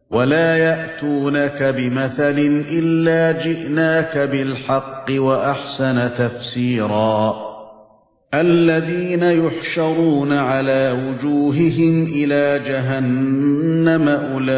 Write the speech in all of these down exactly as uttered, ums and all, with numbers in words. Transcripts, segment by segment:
ولا يأتونك بمثل إلا جئناك بالحق وأحسن تفسيرا الذين يحشرون على وجوههم إلى جهنم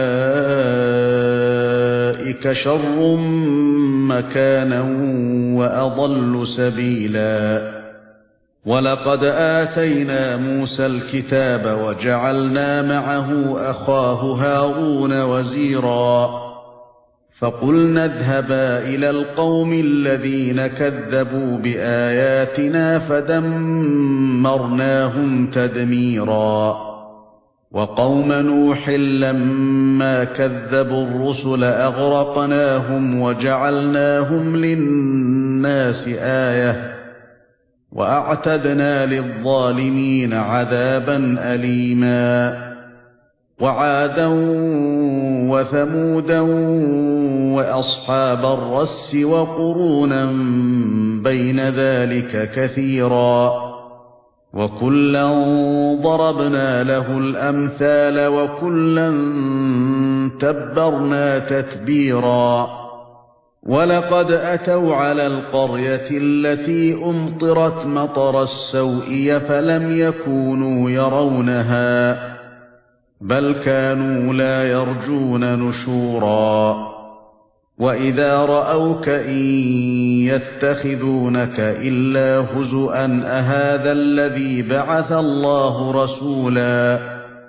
أولئك شر مكانا وأضل سبيلا ولقد آتينا موسى الكتاب وجعلنا معه أخاه هارون وزيرا فقلنا اذهبا إلى القوم الذين كذبوا بآياتنا فدمرناهم تدميرا وقوم نوح لما كذبوا الرسل أغرقناهم وجعلناهم للناس آية وأعتدنا للظالمين عذابا أليما وعادا وثمودا وأصحاب الرس وقرونا بين ذلك كثيرا وكلا ضربنا له الأمثال وكلا تبرنا تتبيرا ولقد أتوا على القرية التي أمطرت مطر السوء فلم يكونوا يرونها بل كانوا لا يرجون نشورا وإذا رأوك إن يتخذونك إلا هزؤا أهذا الذي بعث الله رسولا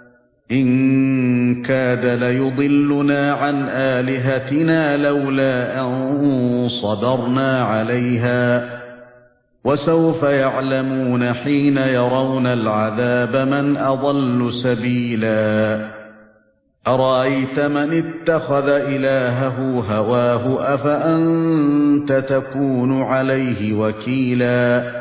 إن كاد ليضلنا عن آلهتنا لولا أن صبرنا عليها وسوف يعلمون حين يرون العذاب من أضل سبيلا أرأيت من اتخذ إلهه هواه أفأنت تكون عليه وكيلا